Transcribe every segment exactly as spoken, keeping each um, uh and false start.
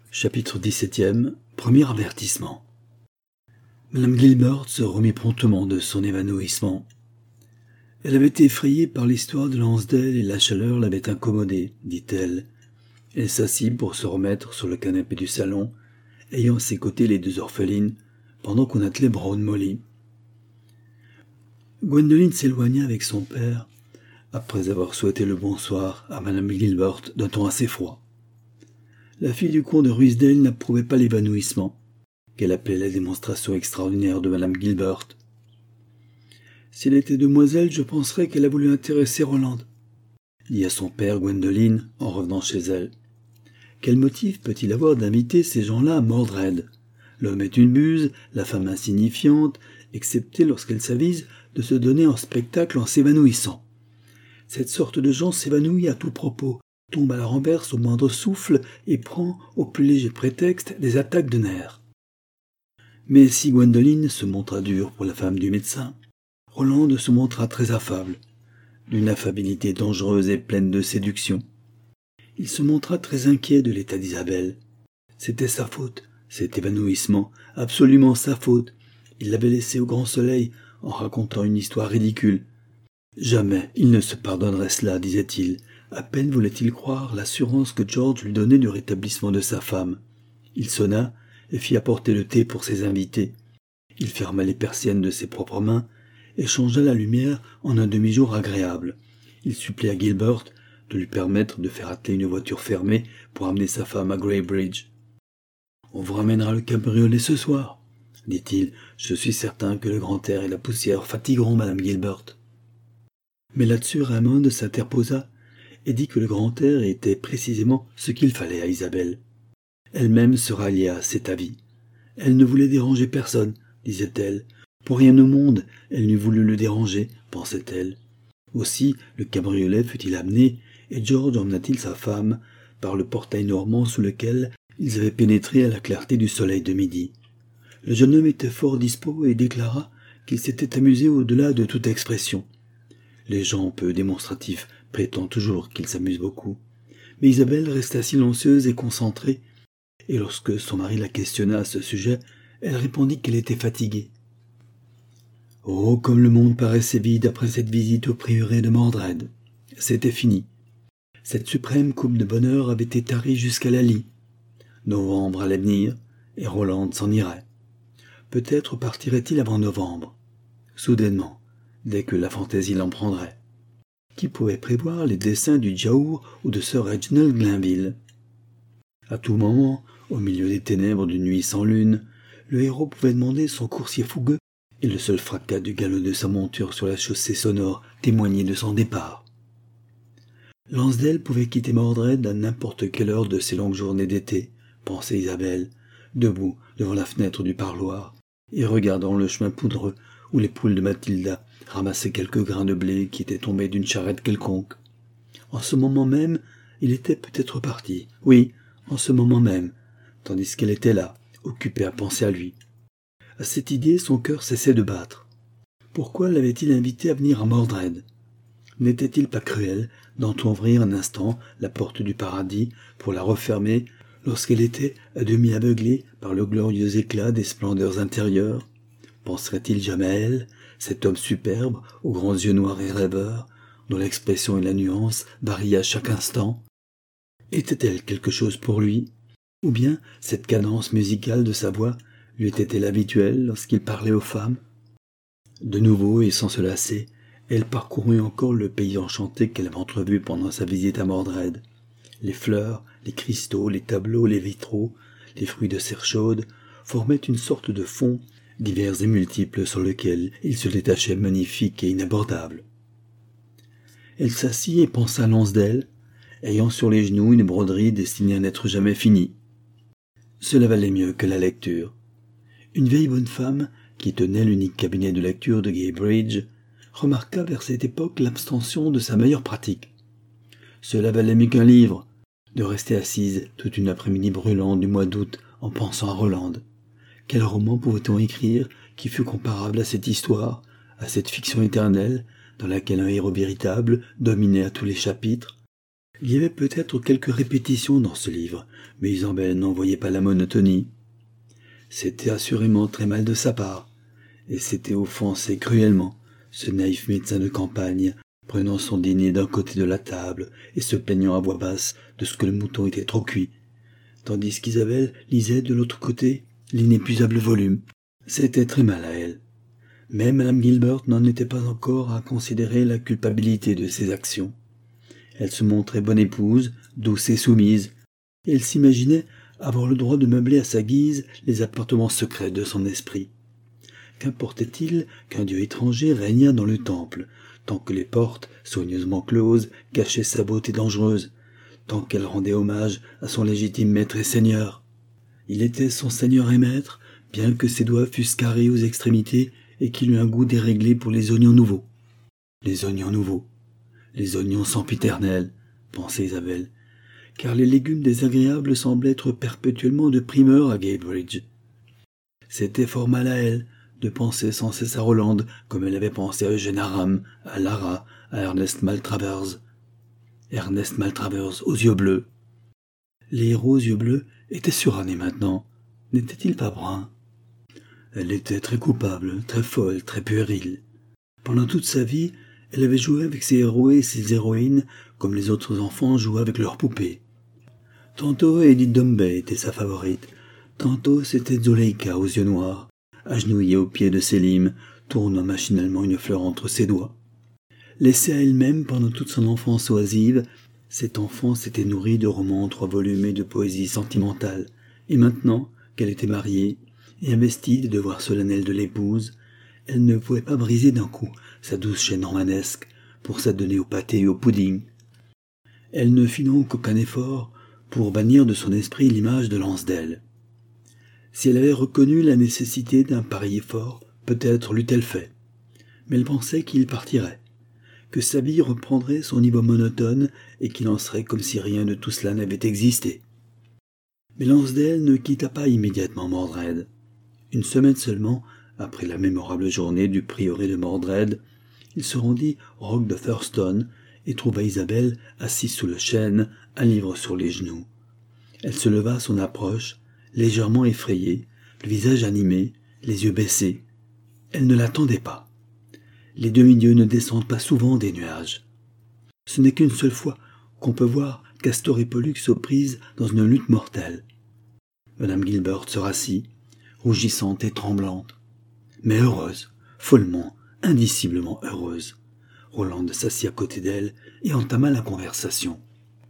Chapitre dix-septième. Premier avertissement. Madame Gilbert se remit promptement de son évanouissement. Elle avait été effrayée par l'histoire de Lansdale et la chaleur l'avait incommodée, dit-elle. Elle s'assit pour se remettre sur le canapé du salon, ayant à ses côtés les deux orphelines, pendant qu'on attelait Brown Molly. Gwendoline s'éloigna avec son père, après avoir souhaité le bonsoir à Madame Gilbert d'un ton assez froid. La fille du comte de Ruysdael n'approuvait pas l'évanouissement, qu'elle appelait la démonstration extraordinaire de Madame Gilbert. « Si elle était demoiselle, je penserais qu'elle a voulu intéresser Roland, » dit à son père Gwendoline en revenant chez elle. « Quel motif peut-il avoir d'inviter ces gens-là à Mordred ? L'homme est une buse, la femme insignifiante, excepté lorsqu'elle s'avise de se donner en spectacle en s'évanouissant. Cette sorte de gens s'évanouit à tout propos, tombe à la renverse au moindre souffle et prend, au plus léger prétexte, des attaques de nerfs. » Mais si Gwendoline se montra dure pour la femme du médecin, Roland se montra très affable, d'une affabilité dangereuse et pleine de séduction. Il se montra très inquiet de l'état d'Isabelle. C'était sa faute, cet évanouissement, absolument sa faute. Il l'avait laissée au grand soleil en racontant une histoire ridicule. Jamais il ne se pardonnerait cela, disait-il. À peine voulait-il croire l'assurance que George lui donnait du rétablissement de sa femme. Il sonna et fit apporter le thé pour ses invités. Il ferma les persiennes de ses propres mains et changea la lumière en un demi-jour agréable. Il supplia Gilbert de lui permettre de faire atteler une voiture fermée pour amener sa femme à Greybridge. « On vous ramènera le cabriolet ce soir, » dit-il. « Je suis certain que le grand air et la poussière fatigueront Madame Gilbert. » Mais là-dessus Raymond s'interposa et dit que le grand air était précisément ce qu'il fallait à Isabelle. Elle-même se rallia à cet avis. Elle ne voulait déranger personne, disait-elle. Pour rien au monde, elle n'eût voulu le déranger, pensait-elle. Aussi le cabriolet fut-il amené, et George emmena-t-il sa femme par le portail normand sous lequel ils avaient pénétré à la clarté du soleil de midi. Le jeune homme était fort dispos et déclara qu'il s'était amusé au-delà de toute expression. Les gens peu démonstratifs prétendent toujours qu'ils s'amusent beaucoup. Mais Isabelle resta silencieuse et concentrée, et lorsque son mari la questionna à ce sujet, elle répondit qu'elle était fatiguée. Oh, comme le monde paraissait vide après cette visite au prieuré de Mordred. C'était fini. Cette suprême coupe de bonheur avait été tarie jusqu'à la lie. Novembre allait venir, et Roland s'en irait. Peut-être partirait-il avant novembre. Soudainement, dès que la fantaisie l'en prendrait. Qui pouvait prévoir les desseins du Giaour ou de Sir Reginald Glenville ? À tout moment, au milieu des ténèbres d'une nuit sans lune, le héros pouvait demander son coursier fougueux, et le seul fracas du galop de sa monture sur la chaussée sonore témoignait de son départ. Lansdale pouvait quitter Mordred à n'importe quelle heure de ces longues journées d'été, pensait Isabelle, debout devant la fenêtre du parloir, et regardant le chemin poudreux où les poules de Mathilda ramassaient quelques grains de blé qui étaient tombés d'une charrette quelconque. En ce moment même, il était peut-être parti, oui, en ce moment même, tandis qu'elle était là, occupée à penser à lui. À cette idée, son cœur cessait de battre. Pourquoi l'avait-il invité à venir à Mordred ? N'était-il pas cruel d'entr'ouvrir un instant la porte du paradis pour la refermer lorsqu'elle était à demi aveuglée par le glorieux éclat des splendeurs intérieures ? Penserait-il jamais à elle, cet homme superbe, aux grands yeux noirs et rêveurs, dont l'expression et la nuance variaient à chaque instant ? Était-elle quelque chose pour lui ? Ou bien cette cadence musicale de sa voix lui était-elle habituelle lorsqu'il parlait aux femmes ? De nouveau, et sans se lasser, elle parcourut encore le pays enchanté qu'elle avait entrevu pendant sa visite à Mordred. Les fleurs, les cristaux, les tableaux, les vitraux, les fruits de serre chaude formaient une sorte de fond divers et multiples sur lequel il se détachait magnifique et inabordable. Elle s'assit et pensa à Lansdale, ayant sur les genoux une broderie destinée à n'être jamais finie. Cela valait mieux que la lecture. Une vieille bonne femme, qui tenait l'unique cabinet de lecture de Greybridge, remarqua vers cette époque l'abstention de sa meilleure pratique. Cela valait mieux qu'un livre, de rester assise toute une après-midi brûlante du mois d'août en pensant à Roland. Quel roman pouvait-on écrire qui fût comparable à cette histoire, à cette fiction éternelle, dans laquelle un héros véritable dominait à tous les chapitres ? Il y avait peut-être quelques répétitions dans ce livre, mais Isabelle n'en voyait pas la monotonie. C'était assurément très mal de sa part, et s'était offensé cruellement, ce naïf médecin de campagne, prenant son dîner d'un côté de la table et se plaignant à voix basse de ce que le mouton était trop cuit, tandis qu'Isabelle lisait de l'autre côté l'inépuisable volume. C'était très mal à elle. Mais Madame Gilbert n'en était pas encore à considérer la culpabilité de ses actions. Elle se montrait bonne épouse, douce et soumise, et elle s'imaginait avoir le droit de meubler à sa guise les appartements secrets de son esprit. Qu'importait-il qu'un dieu étranger régnât dans le temple, tant que les portes, soigneusement closes, cachaient sa beauté dangereuse, tant qu'elle rendait hommage à son légitime maître et seigneur. Il était son seigneur et maître, bien que ses doigts fussent carrés aux extrémités et qu'il eût un goût déréglé pour les oignons nouveaux. Les oignons nouveaux, les oignons sempiternels, pensait Isabelle, car les légumes désagréables semblaient être perpétuellement de primeur à Guilbridge. C'était fort mal à elle de penser sans cesse à Roland, comme elle avait pensé à Eugène Aram, à Lara, à Ernest Maltravers. Ernest Maltravers aux yeux bleus. Les héros aux yeux bleus étaient surannés maintenant, n'étaient-ils pas bruns? Elle était très coupable, très folle, très puérile. Pendant toute sa vie, elle avait joué avec ses héros et ses héroïnes comme les autres enfants jouaient avec leurs poupées. Tantôt Edith Dombey était sa favorite, tantôt c'était Zuleika aux yeux noirs, agenouillée aux pieds de Sélim, tournant machinalement une fleur entre ses doigts. Laissée à elle-même pendant toute son enfance oisive, cette enfant s'était nourrie de romans en trois volumes et de poésie sentimentale, et maintenant qu'elle était mariée et investie des devoirs solennels de l'épouse, elle ne pouvait pas briser d'un coup sa douce chaîne romanesque pour s'adonner au pâté et au pudding. Elle ne fit donc aucun effort pour bannir de son esprit l'image de Lansdale. Si elle avait reconnu la nécessité d'un pareil effort, peut-être l'eût-elle fait. Mais elle pensait qu'il partirait, que sa vie reprendrait son niveau monotone et qu'il en serait comme si rien de tout cela n'avait existé. Mais Lansdale ne quitta pas immédiatement Mordred. Une semaine seulement, après la mémorable journée du prieuré de Mordred, il se rendit au roc de Thurston et trouva Isabelle assise sous le chêne, un livre sur les genoux. Elle se leva à son approche, légèrement effrayée, le visage animé, les yeux baissés. Elle ne l'attendait pas. Les demi-dieux ne descendent pas souvent des nuages. Ce n'est qu'une seule fois qu'on peut voir Castor et Pollux aux prises dans une lutte mortelle. Madame Gilbert se rassit, rougissante et tremblante, mais heureuse, follement, indiciblement heureuse. Roland s'assit à côté d'elle et entama la conversation.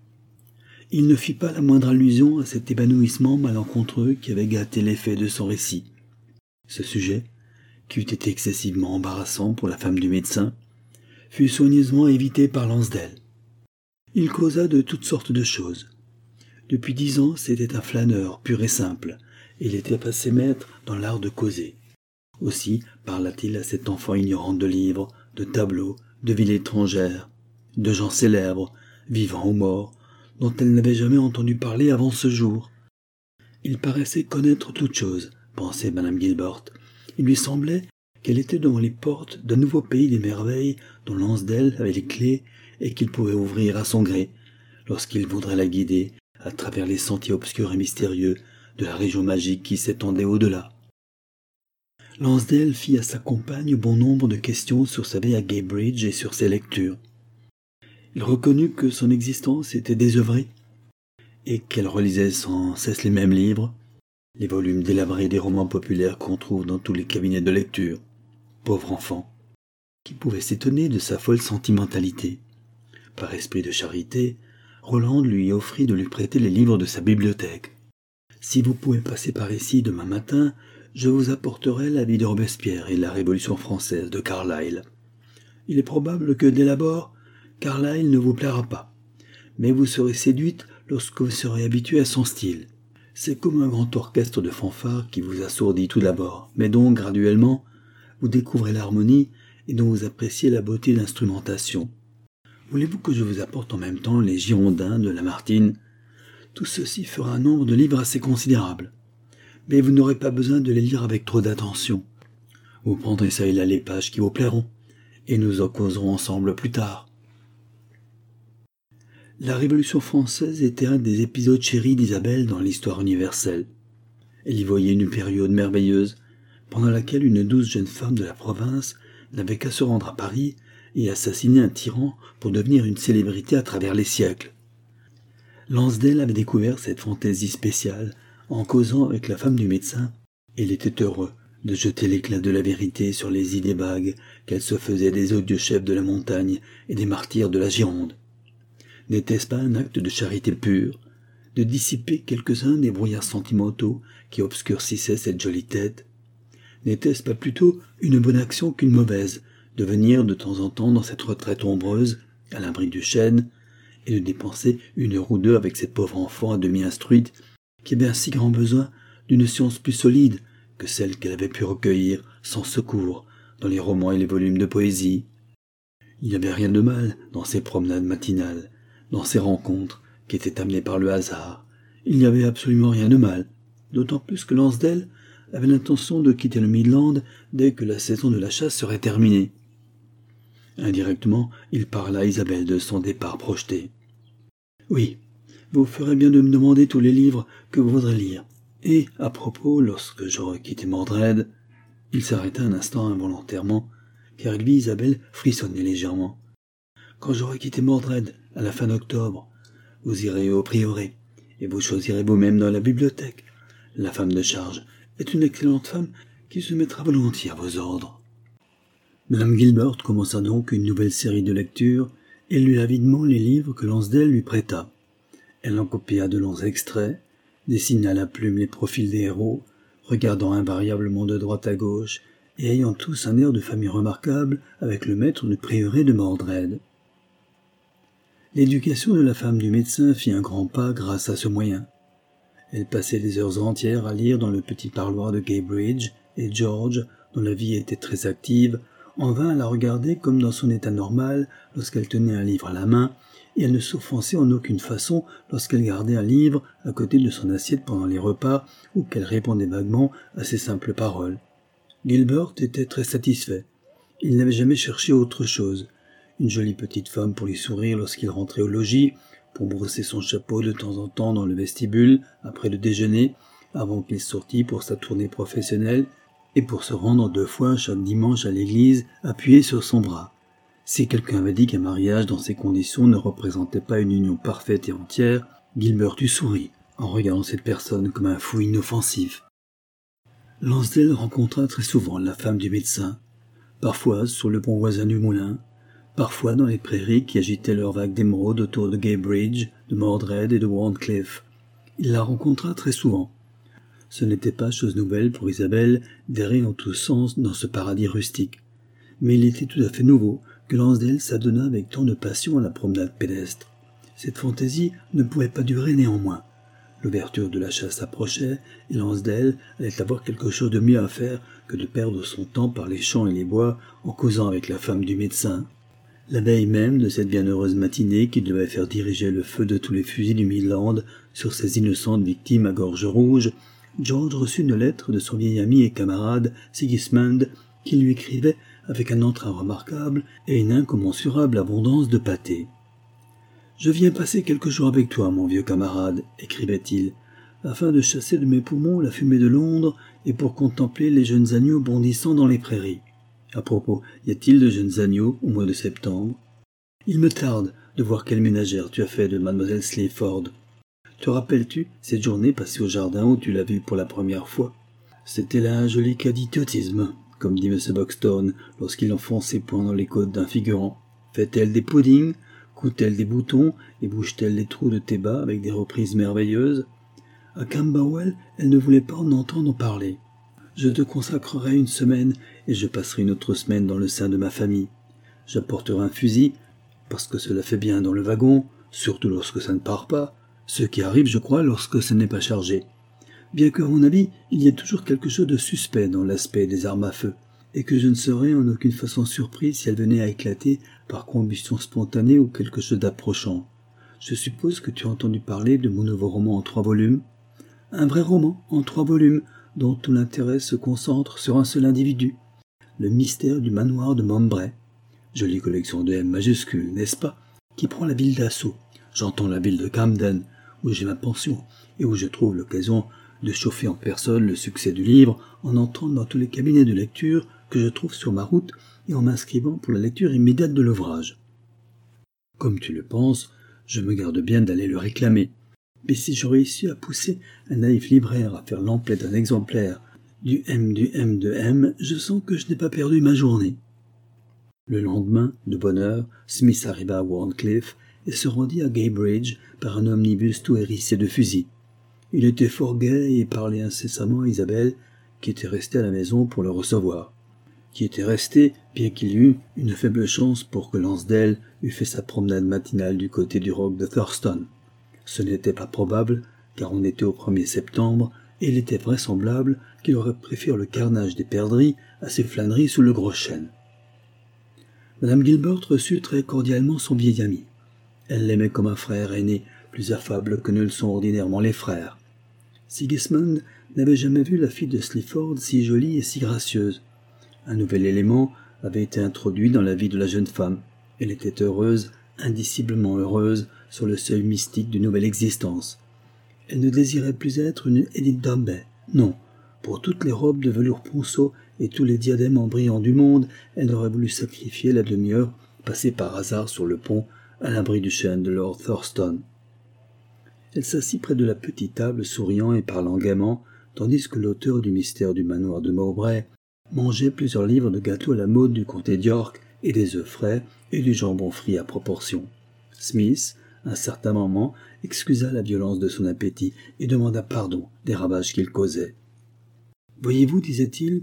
Il ne fit pas la moindre allusion à cet épanouissement malencontreux qui avait gâté l'effet de son récit. Ce sujet, qui eût été excessivement embarrassant pour la femme du médecin, fut soigneusement évité par Lansdale. Il causa de toutes sortes de choses. Depuis dix ans, c'était un flâneur pur et simple, et il était passé maître dans l'art de causer. Aussi parla-t-il à cette enfant ignorante de livres, de tableaux, de villes étrangères, de gens célèbres, vivants ou morts, dont elle n'avait jamais entendu parler avant ce jour. Il paraissait connaître toutes choses, pensait Madame Gilbert. Il lui semblait qu'elle était devant les portes d'un nouveau pays des merveilles dont Lansdale avait les clés et qu'il pouvait ouvrir à son gré, lorsqu'il voudrait la guider à travers les sentiers obscurs et mystérieux de la région magique qui s'étendait au-delà. Lansdale fit à sa compagne bon nombre de questions sur sa vie à Guilbridge et sur ses lectures. Il reconnut que son existence était désœuvrée et qu'elle relisait sans cesse les mêmes livres, les volumes délabrés des romans populaires qu'on trouve dans tous les cabinets de lecture. Pauvre enfant, qui pouvait s'étonner de sa folle sentimentalité. Par esprit de charité, Roland lui offrit de lui prêter les livres de sa bibliothèque. « Si vous pouvez passer par ici demain matin, je vous apporterai la vie de Robespierre et la Révolution française de Carlyle. Il est probable que, dès l'abord, Carlyle ne vous plaira pas, mais vous serez séduite lorsque vous serez habituée à son style. C'est comme un grand orchestre de fanfares qui vous assourdit tout d'abord, mais dont, graduellement, vous découvrez l'harmonie et dont vous appréciez la beauté d'instrumentation. Voulez-vous que je vous apporte en même temps les Girondins de Lamartine? Tout ceci fera un nombre de livres assez considérable, mais vous n'aurez pas besoin de les lire avec trop d'attention. Vous prendrez ça et là les pages qui vous plairont, et nous en causerons ensemble plus tard. La Révolution française était un des épisodes chéris d'Isabelle dans l'histoire universelle. Elle y voyait une période merveilleuse, pendant laquelle une douce jeune femme de la province n'avait qu'à se rendre à Paris et assassiner un tyran pour devenir une célébrité à travers les siècles. Lansdale avait découvert cette fantaisie spéciale en causant avec la femme du médecin, et il était heureux de jeter l'éclat de la vérité sur les idées vagues qu'elle se faisait des odieux chefs de la montagne et des martyrs de la Gironde. N'était-ce pas un acte de charité pure, de dissiper quelques-uns des brouillards sentimentaux qui obscurcissaient cette jolie tête? N'était-ce pas plutôt une bonne action qu'une mauvaise, de venir de temps en temps dans cette retraite ombreuse, à l'abri du chêne, et de dépenser une heure ou deux avec cette pauvre enfant à demi instruite, qui avait un si grand besoin d'une science plus solide que celle qu'elle avait pu recueillir sans secours dans les romans et les volumes de poésie? Il n'y avait rien de mal dans ces promenades matinales, dans ces rencontres qui étaient amenées par le hasard. Il n'y avait absolument rien de mal, d'autant plus que Lansdale avait l'intention de quitter le Midland dès que la saison de la chasse serait terminée. Indirectement, il parla à Isabelle de son départ projeté. « Oui, vous ferez bien de me demander tous les livres que vous voudrez lire. Et, à propos, lorsque j'aurai quitté Mordred... » Il s'arrêta un instant involontairement, car il vit Isabelle frissonner légèrement. « Quand j'aurai quitté Mordred, à la fin d'octobre, vous irez au prieuré, et vous choisirez vous-même dans la bibliothèque. La femme de charge est une excellente femme qui se mettra volontiers à vos ordres. » Madame Gilbert commença donc une nouvelle série de lectures et lut avidement les livres que Lansdale lui prêta. Elle en copia de longs extraits, dessina à la plume les profils des héros, regardant invariablement de droite à gauche et ayant tous un air de famille remarquable avec le maître du prieuré de Mordred. L'éducation de la femme du médecin fit un grand pas grâce à ce moyen. Elle passait des heures entières à lire dans le petit parloir de Guybridge, et George, dont la vie était très active, en vint à la regarder comme dans son état normal lorsqu'elle tenait un livre à la main, et elle ne s'offensait en aucune façon lorsqu'elle gardait un livre à côté de son assiette pendant les repas ou qu'elle répondait vaguement à ses simples paroles. Gilbert était très satisfait. Il n'avait jamais cherché autre chose. Une jolie petite femme pour lui sourire lorsqu'il rentrait au logis, pour brosser son chapeau de temps en temps dans le vestibule après le déjeuner, avant qu'il sortît pour sa tournée professionnelle, et pour se rendre deux fois chaque dimanche à l'église appuyé sur son bras. Si quelqu'un avait dit qu'un mariage dans ces conditions ne représentait pas une union parfaite et entière, Gilbert eût souri, en regardant cette personne comme un fou inoffensif. Lansdale rencontra très souvent la femme du médecin, parfois sur le pont voisin du moulin, parfois dans les prairies qui agitaient leurs vagues d'émeraude autour de Guybridge, de Mordred et de Warncliffe. Il la rencontra très souvent. Ce n'était pas chose nouvelle pour Isabelle d'errer en tous sens dans ce paradis rustique, mais il était tout à fait nouveau que Lansdale s'adonna avec tant de passion à la promenade pédestre. Cette fantaisie ne pouvait pas durer néanmoins. L'ouverture de la chasse approchait, et Lansdale allait avoir quelque chose de mieux à faire que de perdre son temps par les champs et les bois en causant avec la femme du médecin. La veille même de cette bienheureuse matinée qui devait faire diriger le feu de tous les fusils du Midland sur ces innocentes victimes à gorge rouge, George reçut une lettre de son vieil ami et camarade Sigismund, qui lui écrivait avec un entrain remarquable et une incommensurable abondance de pâté. « Je viens passer quelques jours avec toi, mon vieux camarade, » écrivait-il, « afin de chasser de mes poumons la fumée de Londres et pour contempler les jeunes agneaux bondissant dans les prairies. À propos, y a-t-il de jeunes agneaux au mois de septembre? Il me tarde de voir quelle ménagère tu as fait de mademoiselle Slayford. Te rappelles-tu cette journée passée au jardin où tu l'as vue pour la première fois? C'était là un joli cas d'idiotisme, comme dit M. Buxton lorsqu'il enfonce ses poings dans les côtes d'un figurant. Fait-elle des puddings? Coud-t-elle des boutons et bouge-t-elle les trous de tes bas avec des reprises merveilleuses? À Camberwell, elle ne voulait pas en entendre parler. Je te consacrerai une semaine et je passerai une autre semaine dans le sein de ma famille. J'apporterai un fusil, parce que cela fait bien dans le wagon, surtout lorsque ça ne part pas, ce qui arrive, je crois, lorsque ça n'est pas chargé. Bien qu'à mon avis, il y ait toujours quelque chose de suspect dans l'aspect des armes à feu, et que je ne serais en aucune façon surpris si elles venaient à éclater par combustion spontanée ou quelque chose d'approchant. Je suppose que tu as entendu parler de mon nouveau roman en trois volumes. Un vrai roman en trois volumes, dont tout l'intérêt se concentre sur un seul individu, le mystère du manoir de Mowbray. Jolie collection de M majuscules, n'est-ce pas, qui prend la ville d'assaut, j'entends la ville de Camden, où j'ai ma pension, et où je trouve l'occasion de chauffer en personne le succès du livre en entrant dans tous les cabinets de lecture que je trouve sur ma route et en m'inscrivant pour la lecture immédiate de l'ouvrage. Comme tu le penses, je me garde bien d'aller le réclamer, mais si je réussis à pousser un naïf libraire à faire l'emplet d'un exemplaire du M du M de M, je sens que je n'ai pas perdu ma journée. Le lendemain, de bonne heure, Smith arriva à Warncliffe et se rendit à Guybridge par un omnibus tout hérissé de fusils. Il était fort gai et parlait incessamment à Isabelle, qui était restée à la maison pour le recevoir. Qui était restée, bien qu'il y eût une faible chance pour que Lansdale eût fait sa promenade matinale du côté du roc de Thurston. Ce n'était pas probable, car on était au premier septembre, et il était vraisemblable qu'il aurait préféré le carnage des perdrix à ses flâneries sous le gros chêne. Madame Gilbert reçut très cordialement son vieil ami. Elle l'aimait comme un frère aîné, plus affable que ne le sont ordinairement les frères. Sigismund n'avait jamais vu la fille de Sleaford si jolie et si gracieuse. Un nouvel élément avait été introduit dans la vie de la jeune femme. Elle était heureuse, indiciblement heureuse, sur le seuil mystique d'une nouvelle existence. Elle ne désirait plus être une Edith Dombey. Non, pour toutes les robes de velours ponceau et tous les diadèmes en brillant du monde, elle aurait voulu sacrifier la demi-heure passée par hasard sur le pont à l'abri du chêne de Lord Thurston. Elle s'assit près de la petite table, souriant et parlant gaiement, tandis que l'auteur du mystère du manoir de Mowbray mangeait plusieurs livres de gâteaux à la mode du comté d'York et des œufs frais et du jambon frit à proportion. Smith, à un certain moment, excusa la violence de son appétit et demanda pardon des ravages qu'il causait. « Voyez-vous, disait-il,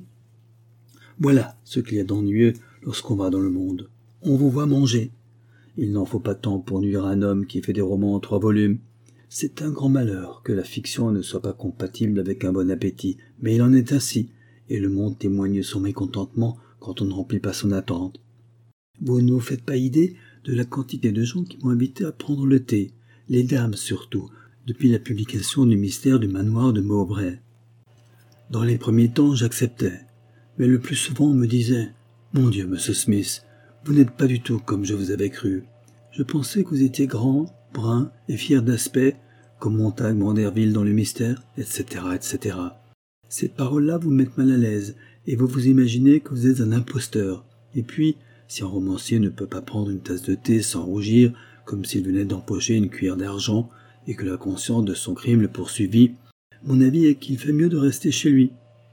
voilà ce qu'il y a d'ennuyeux lorsqu'on va dans le monde. On vous voit manger. Il n'en faut pas tant pour nuire à un homme qui fait des romans en trois volumes. C'est un grand malheur que la fiction ne soit pas compatible avec un bon appétit, mais il en est ainsi, et le monde témoigne son mécontentement quand on ne remplit pas son attente. Vous ne vous faites pas idée de la quantité de gens qui m'ont invité à prendre le thé, les dames surtout, depuis la publication du mystère du manoir de Mowbray. Dans les premiers temps, j'acceptais, mais le plus souvent on me disait « Mon Dieu, monsieur Smith, vous n'êtes pas du tout comme je vous avais cru. Je pensais que vous étiez grand, brun et fier d'aspect, comme Montague Manderville dans le mystère, et cetera, et cetera. Ces paroles-là vous mettent mal à l'aise, et vous vous imaginez que vous êtes un imposteur. Et puis, si un romancier ne peut pas prendre une tasse de thé sans rougir, comme s'il venait d'empocher une cuillère d'argent, et que la conscience de son crime le poursuivit, mon avis est qu'il fait mieux de rester chez lui.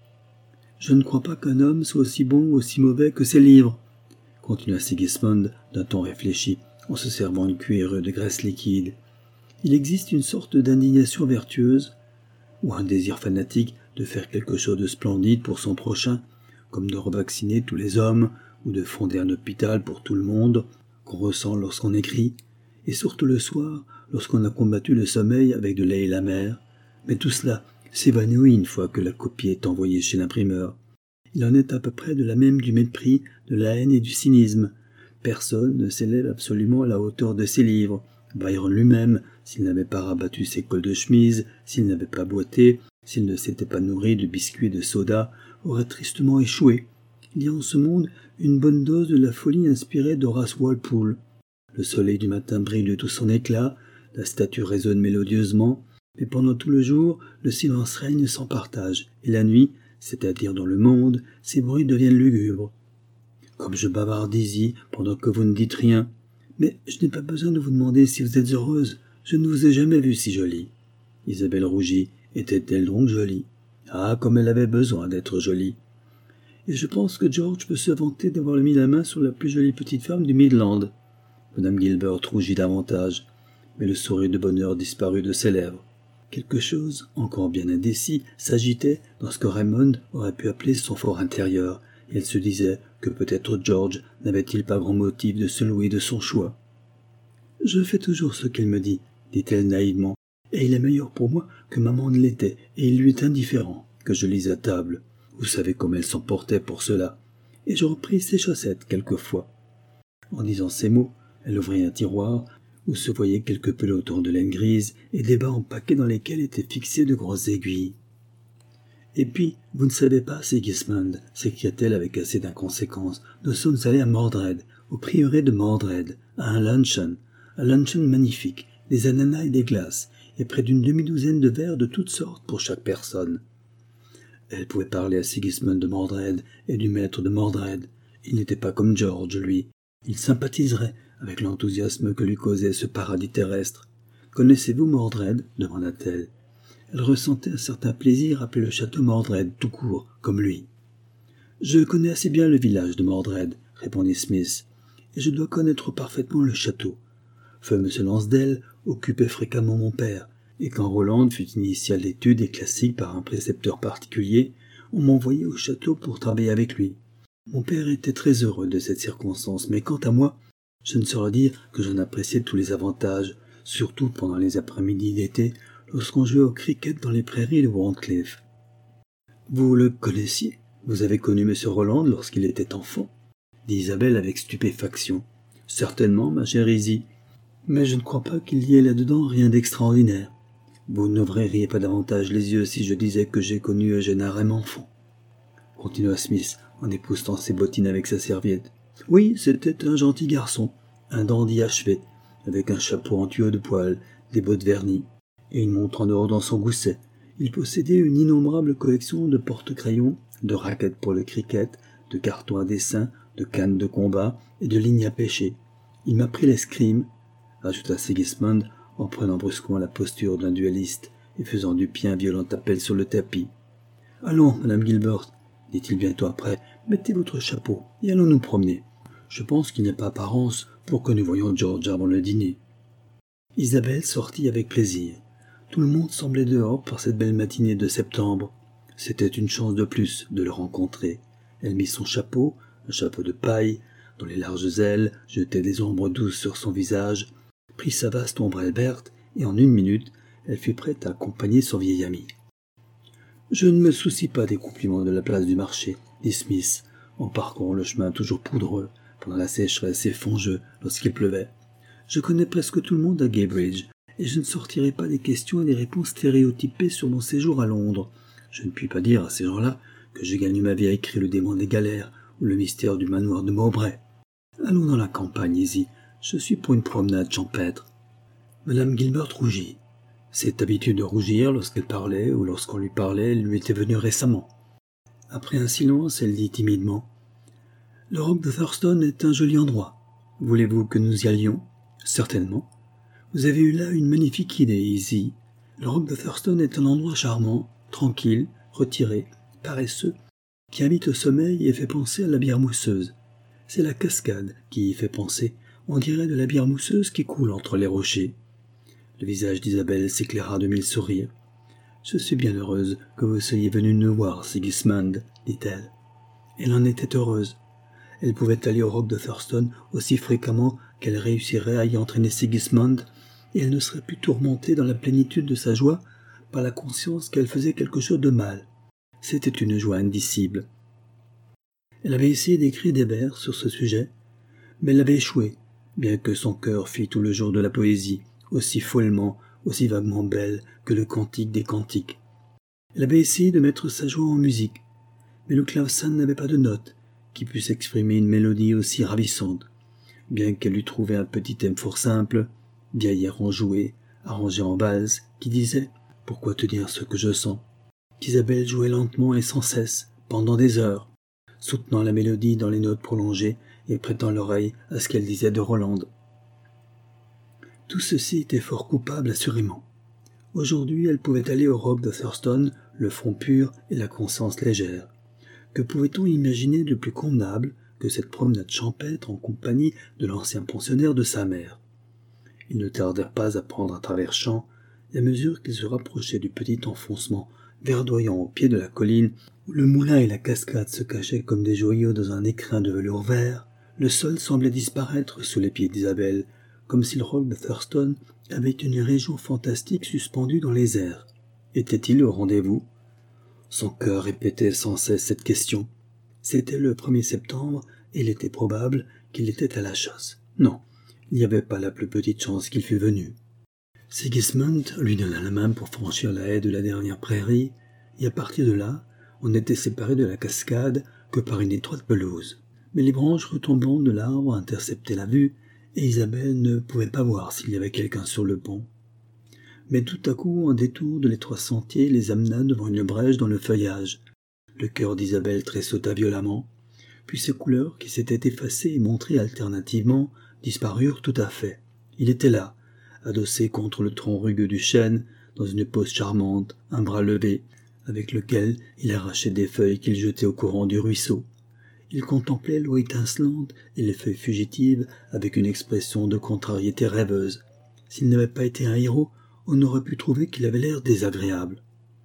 Je ne crois pas qu'un homme soit aussi bon ou aussi mauvais que ses livres, continua Sigismund d'un ton réfléchi, en se servant une cuillerée de graisse liquide. Il existe une sorte d'indignation vertueuse, ou un désir fanatique de faire quelque chose de splendide pour son prochain, comme de revacciner tous les hommes, ou de fonder un hôpital pour tout le monde, qu'on ressent lorsqu'on écrit, et surtout le soir, lorsqu'on a combattu le sommeil avec de lait et la mer. Mais tout cela s'évanouit une fois que la copie est envoyée chez l'imprimeur. Il en est à peu près de la même du mépris, de la haine et du cynisme. Personne ne s'élève absolument à la hauteur de ses livres. Byron lui-même, s'il n'avait pas rabattu ses cols de chemise, s'il n'avait pas boité, s'il ne s'était pas nourri de biscuits et de soda, aurait tristement échoué. Il y a en ce monde une bonne dose de la folie inspirée d'Horace Walpole. Le soleil du matin brille de tout son éclat, la statue résonne mélodieusement, mais pendant tout le jour, le silence règne sans partage, et la nuit, c'est-à-dire dans le monde, ces bruits deviennent lugubres. Comme je bavarde ici, pendant que vous ne dites rien. Mais je n'ai pas besoin de vous demander si vous êtes heureuse. Je ne vous ai jamais vue si jolie. Isabelle rougit. Était-elle donc jolie? Ah, comme elle avait besoin d'être jolie. Et je pense que George peut se vanter d'avoir mis la main sur la plus jolie petite femme du Midland. Madame Gilbert rougit davantage, mais le sourire de bonheur disparut de ses lèvres. Quelque chose, encore bien indécis, s'agitait dans ce que Raymond aurait pu appeler son fort intérieur, et elle se disait que peut-être George n'avait-il pas grand motif de se louer de son choix. « Je fais toujours ce qu'il me dit, dit-elle naïvement, et il est meilleur pour moi que maman ne l'était, et il lui est indifférent que je lise à table. Vous savez comme elle s'emportait pour cela. Et je repris ses chaussettes quelquefois. » En disant ces mots, elle ouvrit un tiroir où se voyaient quelques pelotons de laine grise et des bas en paquets dans lesquels étaient fixées de grosses aiguilles. « Et puis, vous ne savez pas, Sigismund, s'écria-t-elle avec assez d'inconséquence, nous sommes allés à Mordred, au prieuré de Mordred, à un luncheon, un luncheon magnifique, des ananas et des glaces, et près d'une demi-douzaine de verres de toutes sortes pour chaque personne. Elle pouvait parler à Sigismund de Mordred et du maître de Mordred. Il n'était pas comme George, lui. Il sympathiserait avec l'enthousiasme que lui causait ce paradis terrestre. « Connaissez-vous Mordred » demanda-t-elle. Elle ressentait un certain plaisir à appeler le château Mordred tout court, comme lui. « Je connais assez bien le village de Mordred, » répondit Smith, « et je dois connaître parfaitement le château. Feu M. Lansdale occupait fréquemment mon père, et quand Roland fut initié à l'étude des classiques par un précepteur particulier, on m'envoyait au château pour travailler avec lui. Mon père était très heureux de cette circonstance, mais quant à moi, je ne saurais dire que j'en appréciais tous les avantages, surtout pendant les après-midi d'été, lorsqu'on jouait au cricket dans les prairies de Warncliffe. « Vous le connaissiez ? Vous avez connu M. Roland lorsqu'il était enfant ?» dit Isabelle avec stupéfaction. « Certainement, ma chère Izzy, mais je ne crois pas qu'il y ait là-dedans rien d'extraordinaire. Vous n'ouvririez pas davantage les yeux si je disais que j'ai connu Eugène Harem enfant. » Continua Smith en époussetant ses bottines avec sa serviette. « Oui, c'était un gentil garçon, un dandy achevé, avec un chapeau en tuyau de poil, des bottes vernies, et une montre en or dans son gousset. Il possédait une innombrable collection de porte-crayons, de raquettes pour le cricket, de cartons à dessin, de cannes de combat et de lignes à pêcher. Il m'a pris l'escrime, ajouta Sigismund en prenant brusquement la posture d'un duelliste et faisant du pied un violent appel sur le tapis. « Allons, madame Gilbert, dit-il bientôt après, mettez votre chapeau et allons nous promener. Je pense qu'il n'y a pas apparence pour que nous voyions George avant le dîner. » Isabelle sortit avec plaisir. Tout le monde semblait dehors par cette belle matinée de septembre. C'était une chance de plus de le rencontrer. Elle mit son chapeau, un chapeau de paille, dont les larges ailes jetaient des ombres douces sur son visage, prit sa vaste ombrelle verte, et en une minute, elle fut prête à accompagner son vieil ami. « Je ne me soucie pas des compliments de la place du marché, » dit Smith, en parcourant le chemin toujours poudreux, pendant la sécheresse et fongeux lorsqu'il pleuvait. « Je connais presque tout le monde à Guybridge, et je ne sortirai pas des questions et des réponses stéréotypées sur mon séjour à Londres. Je ne puis pas dire à ces gens-là que j'ai gagné ma vie à écrire le démon des galères ou le mystère du manoir de Mowbray. Allons dans la campagne, Izzy. Je suis pour une promenade champêtre. » Madame Gilbert rougit. Cette habitude de rougir lorsqu'elle parlait ou lorsqu'on lui parlait lui était venue récemment. Après un silence, elle dit timidement : « Le roc de Thurston est un joli endroit. Voulez-vous que nous y allions ? » ?»« Certainement. Vous avez eu là une magnifique idée, Izzy. Le roc de Thurston est un endroit charmant, tranquille, retiré, paresseux, qui invite au sommeil et fait penser à la bière mousseuse. C'est la cascade qui y fait penser. On dirait de la bière mousseuse qui coule entre les rochers. » Le visage d'Isabelle s'éclaira de mille sourires. « Je suis bien heureuse que vous soyez venu nous voir, Sigismund, dit-elle. » Elle en était heureuse. Elle pouvait aller au roc de Thurston aussi fréquemment qu'elle réussirait à y entraîner Sigismund, et elle ne serait plus tourmentée dans la plénitude de sa joie par la conscience qu'elle faisait quelque chose de mal. C'était une joie indicible. Elle avait essayé d'écrire des vers sur ce sujet, mais elle avait échoué, bien que son cœur fît tout le jour de la poésie, aussi follement, aussi vaguement belle que le cantique des cantiques. Elle avait essayé de mettre sa joie en musique, mais le clavecin n'avait pas de notes qui puissent exprimer une mélodie aussi ravissante, bien qu'elle eût trouvé un petit thème fort simple, vieil air enjoué, arrangé en valse, qui disait « Pourquoi te dire ce que je sens ?» qu'Isabelle jouait lentement et sans cesse, pendant des heures, soutenant la mélodie dans les notes prolongées et prêtant l'oreille à ce qu'elle disait de Roland. Tout ceci était fort coupable, assurément. Aujourd'hui, elle pouvait aller au roc de Thurston, le front pur et la conscience légère. Que pouvait-on imaginer de plus convenable que cette promenade champêtre en compagnie de l'ancien pensionnaire de sa mère ? Ils ne tardèrent pas à prendre à travers champs, et à mesure qu'ils se rapprochaient du petit enfoncement verdoyant au pied de la colline, où le moulin et la cascade se cachaient comme des joyaux dans un écrin de velours vert, le sol semblait disparaître sous les pieds d'Isabelle, comme si le roc de Thurston avait une région fantastique suspendue dans les airs. Était-il au rendez-vous ? Son cœur répétait sans cesse cette question. C'était le premier septembre, et il était probable qu'il était à la chasse. Non, il n'y avait pas la plus petite chance qu'il fût venu. Sigismund lui donna la main pour franchir la haie de la dernière prairie, et à partir de là, on n'était séparé de la cascade que par une étroite pelouse. Mais les branches retombantes de l'arbre interceptaient la vue, et Isabelle ne pouvait pas voir s'il y avait quelqu'un sur le pont. Mais tout à coup, un détour de l'étroit sentier les amena devant une brèche dans le feuillage. Le cœur d'Isabelle tressauta violemment, puis ses couleurs, qui s'étaient effacées et montrées alternativement, disparurent tout à fait. Il était là, adossé contre le tronc rugueux du chêne, dans une pose charmante, un bras levé, avec lequel il arrachait des feuilles qu'il jetait au courant du ruisseau. Il contemplait l'eau étincelante et les feuilles fugitives avec une expression de contrariété rêveuse. S'il n'avait pas été un héros, on aurait pu trouver qu'il avait l'air désagréable.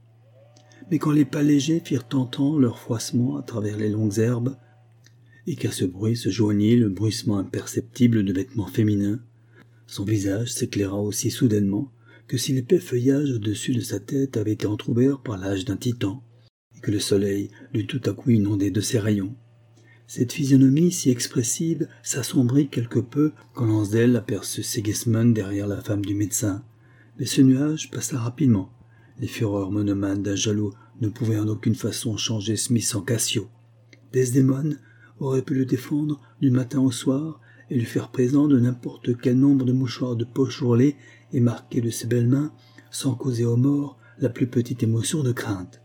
Mais quand les pas légers firent entendre leur froissement à travers les longues herbes, et qu'à ce bruit se joignit le bruissement imperceptible de vêtements féminins, son visage s'éclaira aussi soudainement que si l'épais feuillage au-dessus de sa tête avait été entrouvert par l'âge d'un titan, et que le soleil l'eût tout à coup inondé de ses rayons. Cette physionomie si expressive s'assombrit quelque peu quand Lansdale aperçut Sigismund derrière la femme du médecin, mais ce nuage passa rapidement. Les fureurs monomanes d'un jaloux ne pouvaient en aucune façon changer Smith en Cassio. Desdémone aurait pu le défendre du matin au soir et lui faire présent de n'importe quel nombre de mouchoirs de poche ourlés et marqués de ses belles mains, sans causer aux morts la plus petite émotion de crainte.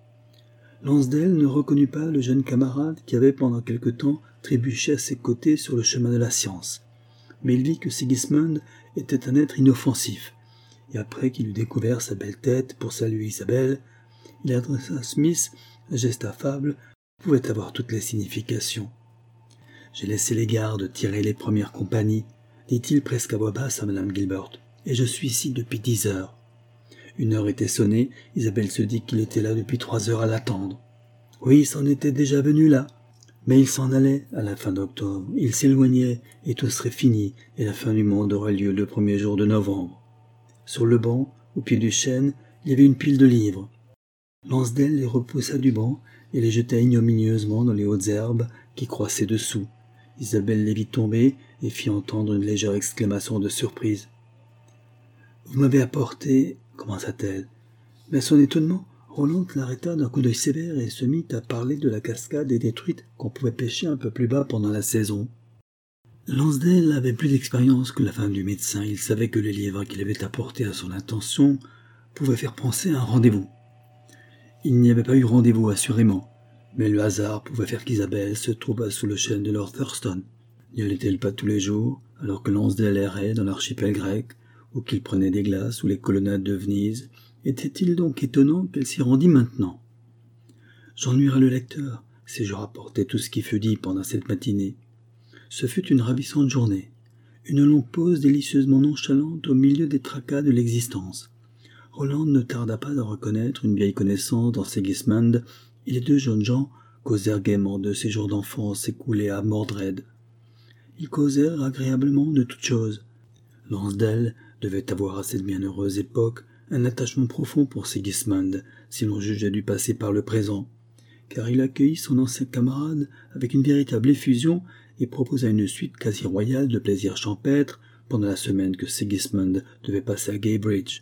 Lansdale ne reconnut pas le jeune camarade qui avait pendant quelque temps trébuché à ses côtés sur le chemin de la science, mais il vit que Sigismund était un être inoffensif, et après qu'il eut découvert sa belle tête pour saluer Isabelle, il adressa à Smith un geste affable qui pouvait avoir toutes les significations. « J'ai laissé les gardes tirer les premières compagnies, dit-il presque à voix basse à Madame Gilbert, et je suis ici depuis dix heures. Une heure était sonnée, Isabelle se dit qu'il était là depuis trois heures à l'attendre. Oui, il s'en était déjà venu là, mais il s'en allait à la fin d'octobre, il s'éloignait et tout serait fini, et la fin du monde aurait lieu le premier jour de novembre. Sur le banc, au pied du chêne, il y avait une pile de livres. Lansdale les repoussa du banc et les jeta ignominieusement dans les hautes herbes qui croissaient dessous. Isabelle les vit tomber et fit entendre une légère exclamation de surprise. « Vous m'avez apporté... » commença-t-elle. Mais à son étonnement, Roland l'arrêta d'un coup d'œil sévère et se mit à parler de la cascade et des truites qu'on pouvait pêcher un peu plus bas pendant la saison. Lansdale avait plus d'expérience que la femme du médecin. Il savait que les livres qu'il avait apportés à son intention pouvaient faire penser à un rendez-vous. Il n'y avait pas eu rendez-vous assurément, mais le hasard pouvait faire qu'Isabelle se trouvât sous le chêne de Lord Thurston. N'y allait-elle pas tous les jours, alors que Lansdale errait dans l'archipel grec, ou qu'il prenait des glaces sous les colonnades de Venise? Était-il donc étonnant qu'elle s'y rendît maintenant? J'ennuierai le lecteur si je rapportais tout ce qui fut dit pendant cette matinée. Ce fut une ravissante journée, une longue pause délicieusement nonchalante au milieu des tracas de l'existence. Roland ne tarda pas à reconnaître une vieille connaissance dans Sigismund, et les deux jeunes gens causèrent gaiement de ces jours d'enfance écoulés à Mordred. Ils causèrent agréablement de toutes choses. Lansdale devait avoir à cette bienheureuse époque un attachement profond pour Sigismund, si l'on jugeait du passé par le présent, car il accueillit son ancien camarade avec une véritable effusion et proposa une suite quasi royale de plaisirs champêtres pendant la semaine que Sigismund devait passer à Guybridge.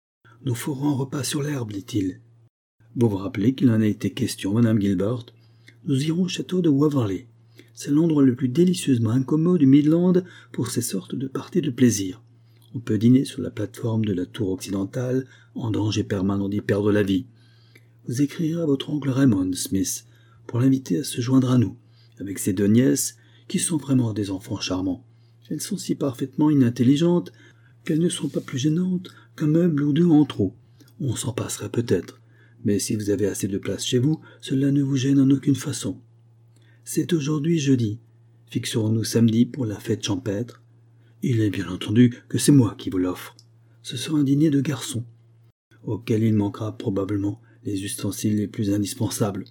« Nous ferons un repas sur l'herbe, dit-il. Vous vous rappelez qu'il en a été question, Madame Gilbert? Nous irons au château de Waverley. C'est l'endroit le plus délicieusement incommode du Midland pour ces sortes de parties de plaisir. On peut dîner sur la plateforme de la tour occidentale, en danger permanent d'y perdre la vie. Vous écrirez à votre oncle Raymond Smith pour l'inviter à se joindre à nous, avec ses deux nièces, qui sont vraiment des enfants charmants. Elles sont si parfaitement inintelligentes qu'elles ne sont pas plus gênantes qu'un meuble ou deux en trop. On s'en passerait peut-être, mais si vous avez assez de place chez vous, cela ne vous gêne en aucune façon. C'est aujourd'hui jeudi. Fixerons-nous samedi pour la fête champêtre. Il est bien entendu que c'est moi qui vous l'offre. Ce sera un dîner de garçons, auquel il manquera probablement les ustensiles les plus indispensables.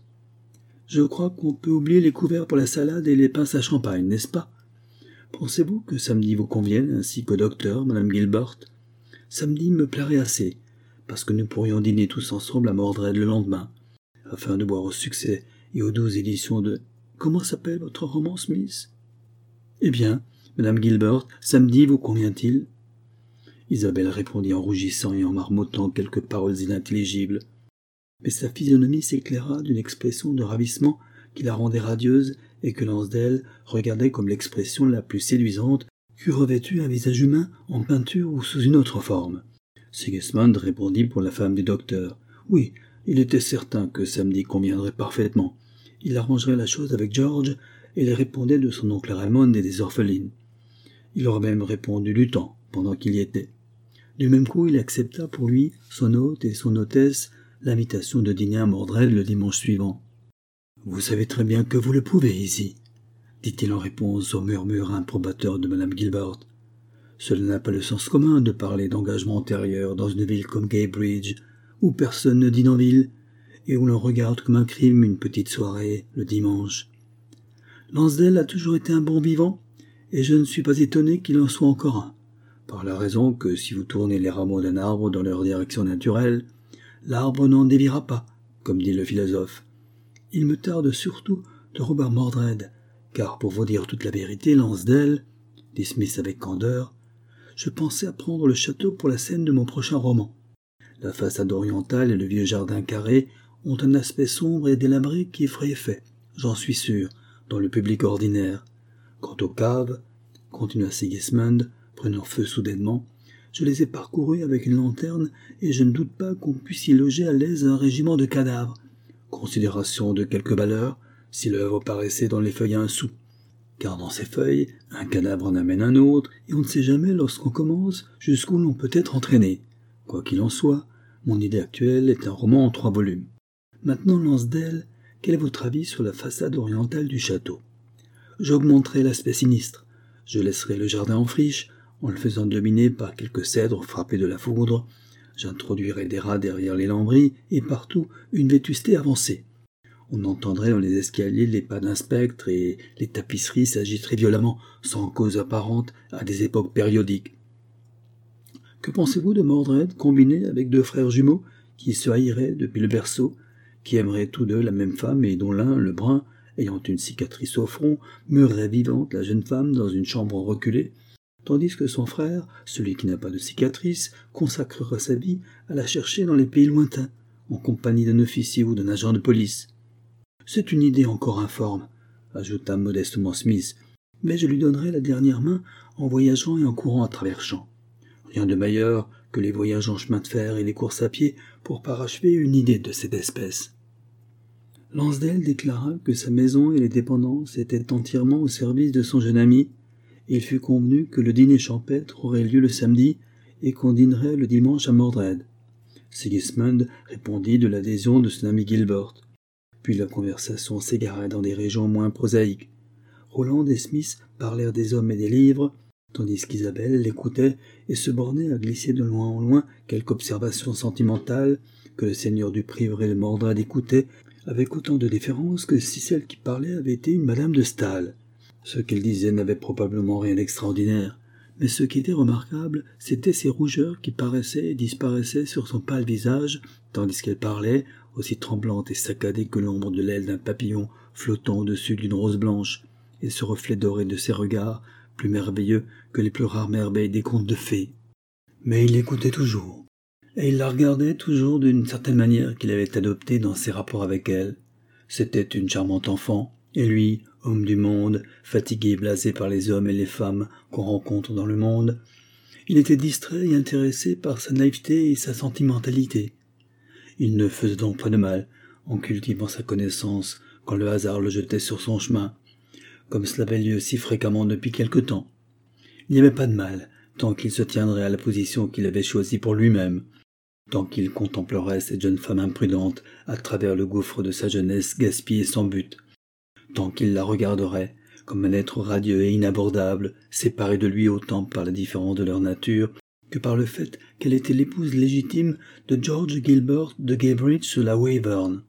Je crois qu'on peut oublier les couverts pour la salade et les pinces à champagne, n'est-ce pas? Pensez-vous que samedi vous convienne, ainsi qu'au docteur, Madame Gilbert? Samedi me plairait assez, parce que nous pourrions dîner tous ensemble à Mordred le lendemain, afin de boire au succès et aux douze éditions de... Comment s'appelle votre roman, Smith? Eh bien, Madame Gilbert, samedi vous convient-il? Isabelle répondit en rougissant et en marmottant quelques paroles inintelligibles. Mais sa physionomie s'éclaira d'une expression de ravissement qui la rendait radieuse et que Lansdale regardait comme l'expression la plus séduisante qu'eût revêtu un visage humain en peinture ou sous une autre forme. Sigismund répondit pour la femme du docteur. Oui, il était certain que samedi conviendrait parfaitement. Il arrangerait la chose avec George et les répondait de son oncle Raymond et des orphelines. Il aurait même répondu du temps, pendant qu'il y était. Du même coup, il accepta pour lui, son hôte et son hôtesse, l'invitation de dîner à Mordred le dimanche suivant. « Vous savez très bien que vous le pouvez, ici, » dit-il en réponse au murmure improbateur de madame Gilbert. Cela n'a pas le sens commun de parler d'engagement antérieur dans une ville comme Guybridge, où personne ne dîne en ville, et où l'on regarde comme un crime une petite soirée, le dimanche. Lansdale a toujours été un bon vivant, et je ne suis pas étonné qu'il en soit encore un, par la raison que si vous tournez les rameaux d'un arbre dans leur direction naturelle, l'arbre n'en déviera pas, comme dit le philosophe. Il me tarde surtout de Robert Mordred, car pour vous dire toute la vérité, Lansdale, dit Smith avec candeur, je pensais à prendre le château pour la scène de mon prochain roman. La façade orientale et le vieux jardin carré ont un aspect sombre et délabré qui ferait effet, j'en suis sûr, dans le public ordinaire. Quant aux caves, continua Sigismund, prenant feu soudainement, je les ai parcourues avec une lanterne et je ne doute pas qu'on puisse y loger à l'aise un régiment de cadavres. Considération de quelque valeur, si l'œuvre paraissait dans les feuilles à un sou. Car dans ces feuilles, un cadavre en amène un autre, et on ne sait jamais lorsqu'on commence jusqu'où l'on peut être entraîné. Quoi qu'il en soit, mon idée actuelle est un roman en trois volumes. Maintenant, Lansdale, quel est votre avis sur la façade orientale du château? J'augmenterai l'aspect sinistre. Je laisserai le jardin en friche, en le faisant dominer par quelques cèdres frappés de la foudre. J'introduirai des rats derrière les lambris, et partout une vétusté avancée. On entendrait dans les escaliers les pas d'un spectre et les tapisseries s'agiteraient violemment, sans cause apparente, à des époques périodiques. Que pensez-vous de Mordred combiné avec deux frères jumeaux qui se haïraient depuis le berceau, qui aimeraient tous deux la même femme et dont l'un, le brun, ayant une cicatrice au front, meurerait vivante la jeune femme dans une chambre reculée, tandis que son frère, celui qui n'a pas de cicatrice, consacrera sa vie à la chercher dans les pays lointains, en compagnie d'un officier ou d'un agent de police. C'est une idée encore informe, ajouta modestement Smith, mais je lui donnerai la dernière main en voyageant et en courant à travers champs. Rien de meilleur que les voyages en chemin de fer et les courses à pied pour parachever une idée de cette espèce. Lansdale déclara que sa maison et les dépendances étaient entièrement au service de son jeune ami, et il fut convenu que le dîner champêtre aurait lieu le samedi et qu'on dînerait le dimanche à Mordred. Sigismund répondit de l'adhésion de son ami Gilbert. Puis la conversation s'égara dans des régions moins prosaïques. Roland et Smith parlèrent des hommes et des livres, tandis qu'Isabelle l'écoutait et se bornait à glisser de loin en loin quelque observation sentimentale que le seigneur du Prieuré de Mordred écoutait avec autant de déférence que si celle qui parlait avait été une madame de Staël. Ce qu'elle disait n'avait probablement rien d'extraordinaire, mais ce qui était remarquable, c'était ces rougeurs qui paraissaient et disparaissaient sur son pâle visage, tandis qu'elle parlait, aussi tremblante et saccadée que l'ombre de l'aile d'un papillon flottant au-dessus d'une rose blanche, et ce reflet doré de ses regards, plus merveilleux que les plus rares merveilles des contes de fées. Mais il l'écoutait toujours, et il la regardait toujours d'une certaine manière qu'il avait adoptée dans ses rapports avec elle. C'était une charmante enfant, et lui, homme du monde, fatigué et blasé par les hommes et les femmes qu'on rencontre dans le monde, il était distrait et intéressé par sa naïveté et sa sentimentalité. Il ne faisait donc pas de mal, en cultivant sa connaissance, quand le hasard le jetait sur son chemin, comme cela avait lieu si fréquemment depuis quelque temps. Il n'y avait pas de mal, tant qu'il se tiendrait à la position qu'il avait choisie pour lui-même, tant qu'il contemplerait cette jeune femme imprudente à travers le gouffre de sa jeunesse gaspillée sans but, tant qu'il la regarderait comme un être radieux et inabordable, séparé de lui autant par la différence de leur nature que par le fait qu'elle était l'épouse légitime de George Gilbert de Guybridge sur la Weyburn.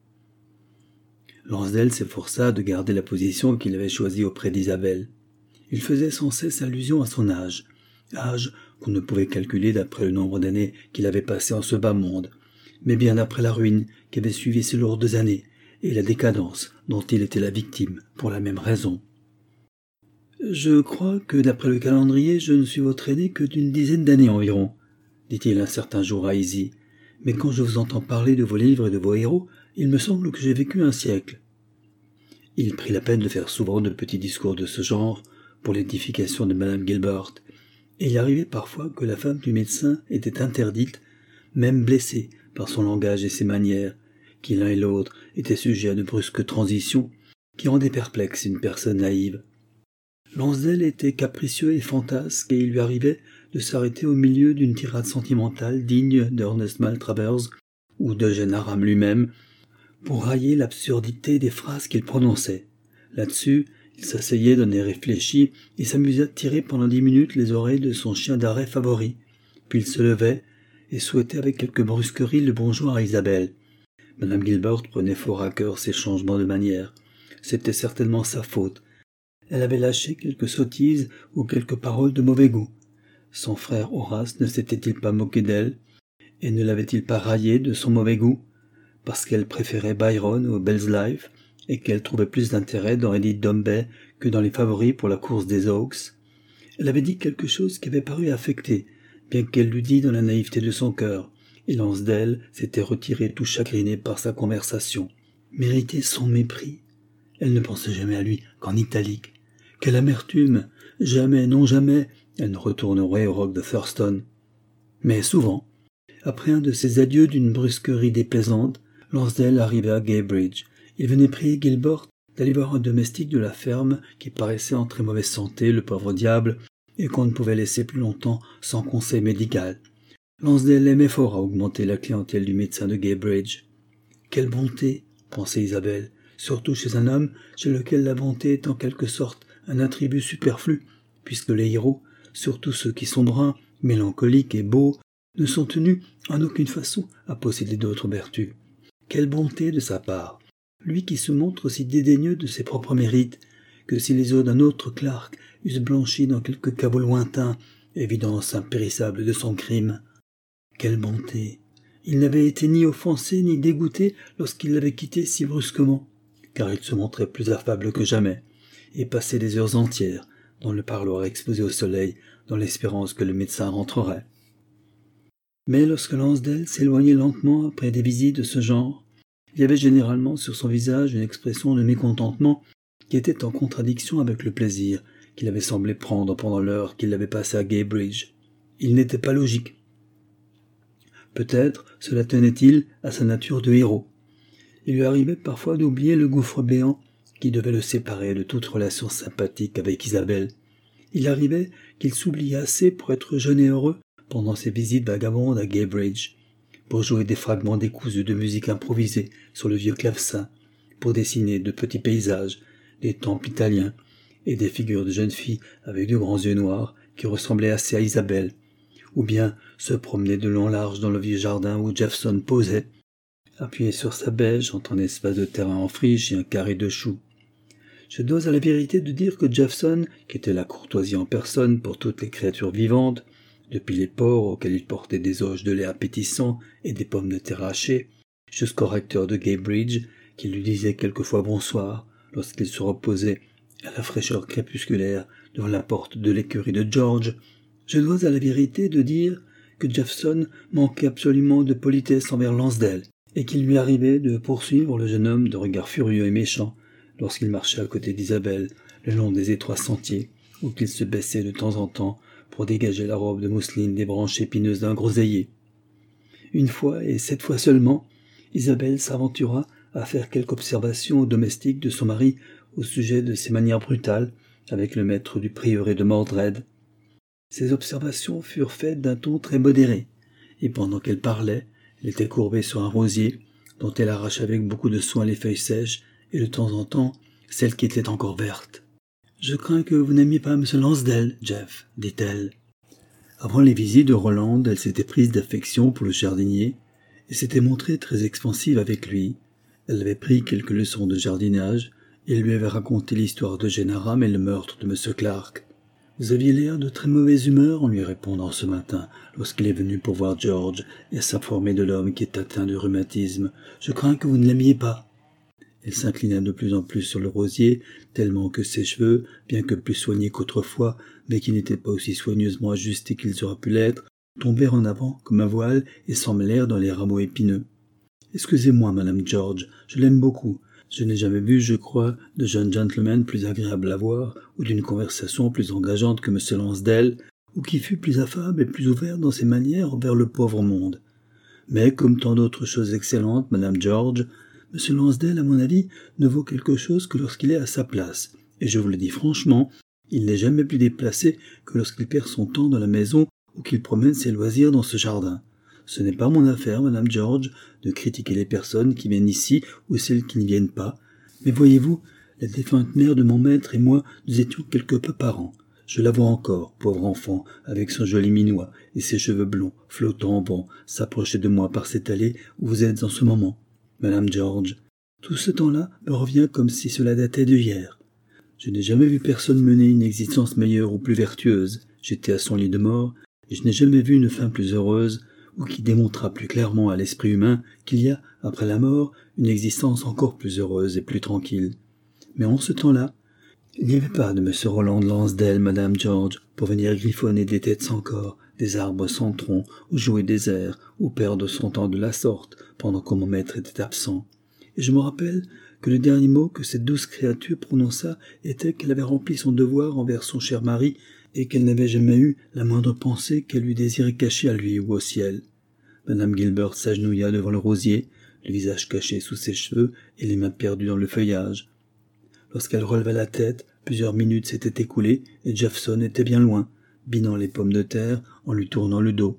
Lansdale s'efforça de garder la position qu'il avait choisie auprès d'Isabelle. Il faisait sans cesse allusion à son âge, âge qu'on ne pouvait calculer d'après le nombre d'années qu'il avait passé en ce bas monde, mais bien d'après la ruine qui avait suivi ces lourdes années, et la décadence dont il était la victime pour la même raison. « Je crois que d'après le calendrier, je ne suis votre aîné que d'une dizaine d'années environ, dit-il un certain jour à Izzy, mais quand je vous entends parler de vos livres et de vos héros, il me semble que j'ai vécu un siècle. » Il prit la peine de faire souvent de petits discours de ce genre, pour l'édification de madame Gilbert, et il arrivait parfois que la femme du médecin était interdite, même blessée par son langage et ses manières, qui l'un et l'autre étaient sujets à de brusques transitions qui rendaient perplexe une personne naïve. Lansdale était capricieux et fantasque, et il lui arrivait de s'arrêter au milieu d'une tirade sentimentale digne d'Ernest Maltravers ou d'Eugène Aram lui-même, pour railler l'absurdité des phrases qu'il prononçait. Là-dessus, il s'asseyait d'un air réfléchi et s'amusait à tirer pendant dix minutes les oreilles de son chien d'arrêt favori. Puis il se levait et souhaitait avec quelque brusquerie le bonjour à Isabelle. Madame Gilbert prenait fort à cœur ces changements de manière. C'était certainement sa faute. Elle avait lâché quelques sottises ou quelques paroles de mauvais goût. Son frère Horace ne s'était-il pas moqué d'elle, et ne l'avait-il pas raillé de son mauvais goût, parce qu'elle préférait Byron au Bell's Life, et qu'elle trouvait plus d'intérêt dans Edith Dombey que dans les favoris pour la course des Oaks. Elle avait dit quelque chose qui avait paru affecté, bien qu'elle l'eût dit dans la naïveté de son cœur, et Lansdale s'était retiré tout chagriné par sa conversation. Mériter son mépris. Elle ne pensait jamais à lui qu'en italique. Quelle amertume! Jamais, non jamais, elle ne retournerait au roc de Thurston. Mais souvent, après un de ces adieux d'une brusquerie déplaisante, Lansdale arrivait à Gaybridge. Il venait prier Gilbert d'aller voir un domestique de la ferme qui paraissait en très mauvaise santé, le pauvre diable, et qu'on ne pouvait laisser plus longtemps sans conseil médical. Lansdale aimait fort à augmenter la clientèle du médecin de Gaybridge. Quelle bonté, pensait Isabelle, surtout chez un homme chez lequel la bonté est en quelque sorte un attribut superflu, puisque les héros, surtout ceux qui sont bruns, mélancoliques et beaux, ne sont tenus en aucune façon à posséder d'autres vertus. Quelle bonté de sa part, lui qui se montre aussi dédaigneux de ses propres mérites, que si les os d'un autre Clark eussent blanchi dans quelque caveau lointain, évidence impérissable de son crime. Quelle bonté! Il n'avait été ni offensé ni dégoûté lorsqu'il l'avait quitté si brusquement, car il se montrait plus affable que jamais, et passait des heures entières dans le parloir exposé au soleil, dans l'espérance que le médecin rentrerait. Mais lorsque Lansdale s'éloignait lentement après des visites de ce genre, il y avait généralement sur son visage une expression de mécontentement qui était en contradiction avec le plaisir qu'il avait semblé prendre pendant l'heure qu'il avait passée à Gaybridge. Il n'était pas logique. Peut-être cela tenait-il à sa nature de héros. Il lui arrivait parfois d'oublier le gouffre béant qui devait le séparer de toute relation sympathique avec Isabelle. Il arrivait qu'il s'oubliait assez pour être jeune et heureux pendant ses visites vagabondes à Gaybridge, pour jouer des fragments décousus de musique improvisée sur le vieux clavecin, pour dessiner de petits paysages, des temples italiens et des figures de jeunes filles avec de grands yeux noirs qui ressemblaient assez à Isabelle, ou bien se promener de long large dans le vieux jardin où Jefferson posait, appuyé sur sa bêche entre un espace de terrain en friche et un carré de choux. Je dois à la vérité de dire que Jefferson, qui était la courtoisie en personne pour toutes les créatures vivantes, depuis les porcs auxquels il portait des auges de lait appétissants et des pommes de terre hachées, jusqu'au recteur de Gaybridge, qui lui disait quelquefois bonsoir lorsqu'il se reposait à la fraîcheur crépusculaire devant la porte de l'écurie de George, je dois à la vérité de dire que Jefferson manquait absolument de politesse envers Lansdale, et qu'il lui arrivait de poursuivre le jeune homme de regard furieux et méchant lorsqu'il marchait à côté d'Isabelle le long des étroits sentiers, ou qu'il se baissait de temps en temps pour dégager la robe de mousseline des branches épineuses d'un groseillier. Une fois, et cette fois seulement, Isabelle s'aventura à faire quelque observation au domestique de son mari au sujet de ses manières brutales avec le maître du prieuré de Mordred. Ces observations furent faites d'un ton très modéré, et pendant qu'elle parlait, elle était courbée sur un rosier, dont elle arrachait avec beaucoup de soin les feuilles sèches, et de temps en temps, celles qui étaient encore vertes. « Je crains que vous n'aimiez pas M. Lansdale, Jeff, dit-elle. » Avant les visites de Roland, elle s'était prise d'affection pour le jardinier, et s'était montrée très expansive avec lui. Elle avait pris quelques leçons de jardinage, et lui avait raconté l'histoire de Eugène Aram et le meurtre de M. Clark. « Vous aviez l'air de très mauvaise humeur en lui répondant ce matin, lorsqu'il est venu pour voir George et s'informer de l'homme qui est atteint de rhumatisme. Je crains que vous ne l'aimiez pas. » Elle s'inclina de plus en plus sur le rosier, tellement que ses cheveux, bien que plus soignés qu'autrefois, mais qui n'étaient pas aussi soigneusement ajustés qu'ils auraient pu l'être, tombèrent en avant comme un voile et s'emmêlèrent dans les rameaux épineux. « Excusez-moi, Madame George, je l'aime beaucoup. Je n'ai jamais vu, je crois, de jeune gentleman plus agréable à voir, ou d'une conversation plus engageante que M. Lansdale, ou qui fût plus affable et plus ouvert dans ses manières envers le pauvre monde. Mais, comme tant d'autres choses excellentes, Madame George, M. Lansdale, à mon avis, ne vaut quelque chose que lorsqu'il est à sa place, et je vous le dis franchement, il n'est jamais plus déplacé que lorsqu'il perd son temps dans la maison ou qu'il promène ses loisirs dans ce jardin. Ce n'est pas mon affaire, Madame George, de critiquer les personnes qui viennent ici ou celles qui n'y viennent pas, mais voyez-vous, la défunte mère de mon maître et moi, nous étions quelque peu parents. Je la vois encore, pauvre enfant, avec son joli minois et ses cheveux blonds, flottant en vent, s'approcher de moi par cette allée où vous êtes en ce moment. Madame George, tout ce temps-là me revient comme si cela datait de hier. Je n'ai jamais vu personne mener une existence meilleure ou plus vertueuse. J'étais à son lit de mort, et je n'ai jamais vu une fin plus heureuse, ou qui démontra plus clairement à l'esprit humain qu'il y a, après la mort, une existence encore plus heureuse et plus tranquille. Mais en ce temps-là, il n'y avait pas de M. Roland Lansdale, Madame George, pour venir griffonner des têtes sans corps, des arbres sans tronc, ou jouer des airs, ou perdre son temps de la sorte, pendant que mon maître était absent. Et je me rappelle que le dernier mot que cette douce créature prononça était qu'elle avait rempli son devoir envers son cher mari, et qu'elle n'avait jamais eu la moindre pensée qu'elle eût désiré cacher à lui ou au ciel. Madame Gilbert s'agenouilla devant le rosier, le visage caché sous ses cheveux et les mains perdues dans le feuillage. Lorsqu'elle releva la tête, plusieurs minutes s'étaient écoulées et Jeffson était bien loin, binant les pommes de terre en lui tournant le dos.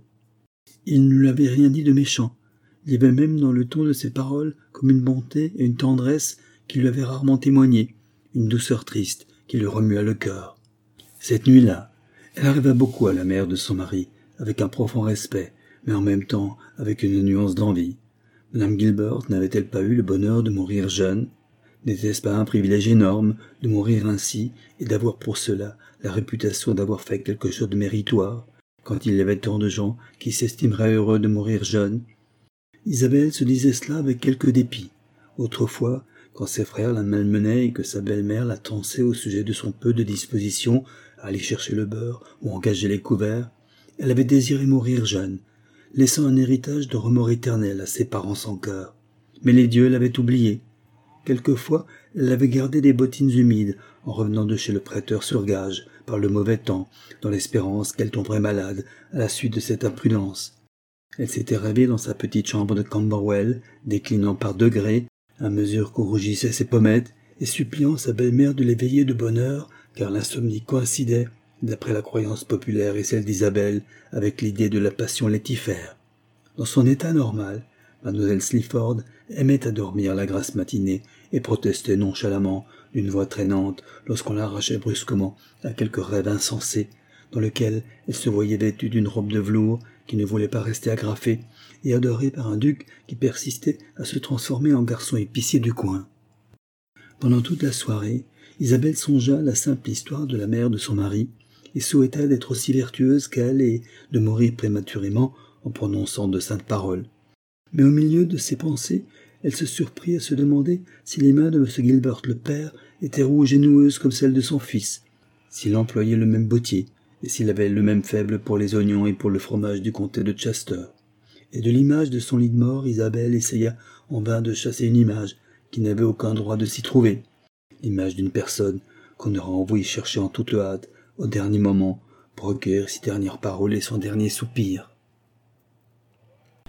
Il ne lui avait rien dit de méchant. Il y avait même dans le ton de ses paroles comme une bonté et une tendresse qui lui avaient rarement témoigné, une douceur triste qui lui remua le cœur. Cette nuit-là, elle arriva beaucoup à la mère de son mari, avec un profond respect, mais en même temps avec une nuance d'envie. Madame Gilbert n'avait-elle pas eu le bonheur de mourir jeune? N'était-ce pas un privilège énorme de mourir ainsi et d'avoir pour cela la réputation d'avoir fait quelque chose de méritoire, quand il y avait tant de gens qui s'estimeraient heureux de mourir jeunes? Isabelle se disait cela avec quelque dépit. Autrefois, quand ses frères la malmenaient et que sa belle-mère la tensait au sujet de son peu de disposition à aller chercher le beurre ou engager les couverts, elle avait désiré mourir jeune, laissant un héritage de remords éternels à ses parents sans cœur. Mais les dieux l'avaient oubliée. Quelquefois, elle avait gardé des bottines humides en revenant de chez le prêteur sur gage par le mauvais temps, dans l'espérance qu'elle tomberait malade à la suite de cette imprudence. Elle s'était rêvée dans sa petite chambre de Camberwell, déclinant par degrés, à mesure qu'on rougissait ses pommettes, et suppliant sa belle-mère de l'éveiller de bonne heure, car l'insomnie coïncidait, d'après la croyance populaire et celle d'Isabelle, avec l'idée de la passion laitifère. Dans son état normal, Mademoiselle Sleaford aimait à dormir la grasse matinée et protestait nonchalamment, d'une voix traînante, lorsqu'on l'arrachait brusquement à quelque rêve insensé, dans lequel elle se voyait vêtue d'une robe de velours qui ne voulait pas rester agrafée, et adorée par un duc qui persistait à se transformer en garçon épicier du coin. Pendant toute la soirée, Isabelle songea à la simple histoire de la mère de son mari, et souhaita d'être aussi vertueuse qu'elle et de mourir prématurément en prononçant de saintes paroles. Mais au milieu de ses pensées, elle se surprit à se demander si les mains de M. Gilbert le père étaient rouges et noueuses comme celles de son fils, s'il employait le même bottier, et s'il avait le même faible pour les oignons et pour le fromage du comté de Chester. Et de l'image de son lit de mort, Isabelle essaya en vain de chasser une image qui n'avait aucun droit de s'y trouver, l'image d'une personne qu'on aurait envoyée chercher en toute hâte, au dernier moment, pour recueillir ses dernières paroles et son dernier soupir.